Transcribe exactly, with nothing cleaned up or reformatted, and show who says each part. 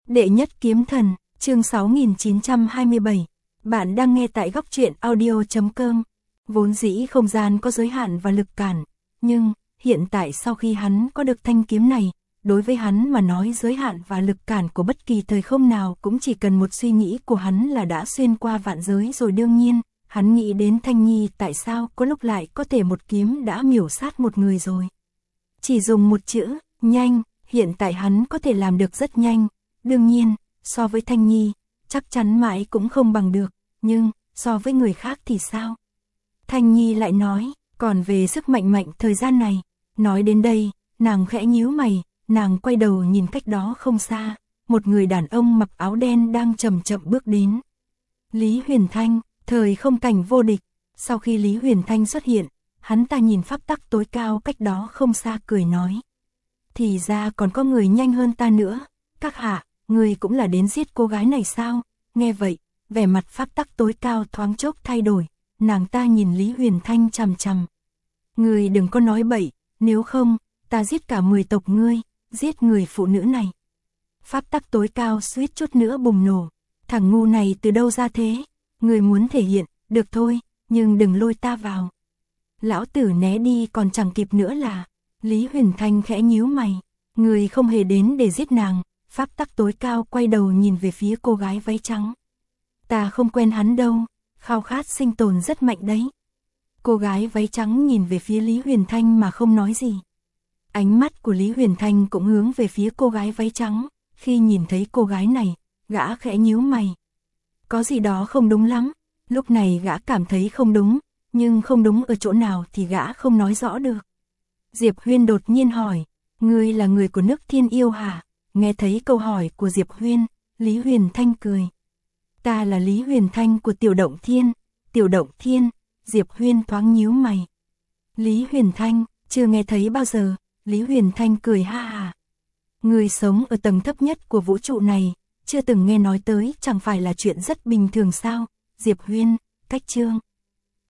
Speaker 1: Đệ nhất kiếm thần, chương sáu nghìn chín trăm hai mươi bảy. Bạn đang nghe tại góc truyện audio chấm com. Vốn dĩ không gian có giới hạn và lực cản, nhưng hiện tại sau khi hắn có được thanh kiếm này, đối với hắn mà nói giới hạn và lực cản của bất kỳ thời không nào cũng chỉ cần một suy nghĩ của hắn là đã xuyên qua vạn giới rồi. Đương nhiên, hắn nghĩ đến Thanh Nhi, tại sao có lúc lại có thể một kiếm đã miểu sát một người rồi. Chỉ dùng một chữ, nhanh, hiện tại hắn có thể làm được rất nhanh. Đương nhiên, so với Thanh Nhi, chắc chắn mãi cũng không bằng được, nhưng so với người khác thì sao? Thanh Nhi lại nói, còn về sức mạnh mạnh thời gian này. Nói đến đây, nàng khẽ nhíu mày, nàng quay đầu nhìn cách đó không xa, một người đàn ông mặc áo đen đang chậm chậm bước đến. Lý Huyền Thanh, thời không cảnh vô địch. Sau khi Lý Huyền Thanh xuất hiện, hắn ta nhìn pháp tắc tối cao cách đó không xa cười nói. Thì ra còn có người nhanh hơn ta nữa. Các hạ, người cũng là đến giết cô gái này sao? Nghe vậy, vẻ mặt pháp tắc tối cao thoáng chốc thay đổi, nàng ta nhìn Lý Huyền Thanh chằm chằm. Người đừng có nói bậy, nếu không, ta giết cả mười tộc ngươi, giết người phụ nữ này. Pháp tắc tối cao suýt chút nữa bùng nổ. Thằng ngu này từ đâu ra thế? Người muốn thể hiện, được thôi, nhưng đừng lôi ta vào. Lão tử né đi còn chẳng kịp nữa là. Lý Huyền Thanh khẽ nhíu mày. Người không hề đến để giết nàng. Pháp tắc tối cao quay đầu nhìn về phía cô gái váy trắng. Ta không quen hắn đâu, khao khát sinh tồn rất mạnh đấy. Cô gái váy trắng nhìn về phía Lý Huyền Thanh mà không nói gì. Ánh mắt của Lý Huyền Thanh cũng hướng về phía cô gái váy trắng. Khi nhìn thấy cô gái này, gã khẽ nhíu mày. Có gì đó không đúng lắm. Lúc này gã cảm thấy không đúng, nhưng không đúng ở chỗ nào thì gã không nói rõ được. Diệp Huyên đột nhiên hỏi, ngươi là người của nước Thiên Yêu hả? Nghe thấy câu hỏi của Diệp Huyên, Lý Huyền Thanh cười. Ta là Lý Huyền Thanh của Tiểu Động Thiên. Tiểu Động Thiên, Diệp Huyên thoáng nhíu mày. Lý Huyền Thanh, chưa nghe thấy bao giờ. Lý Huyền Thanh cười ha ha. Người sống ở tầng thấp nhất của vũ trụ này, chưa từng nghe nói tới, chẳng phải là chuyện rất bình thường sao? Diệp Huyên, cách chương.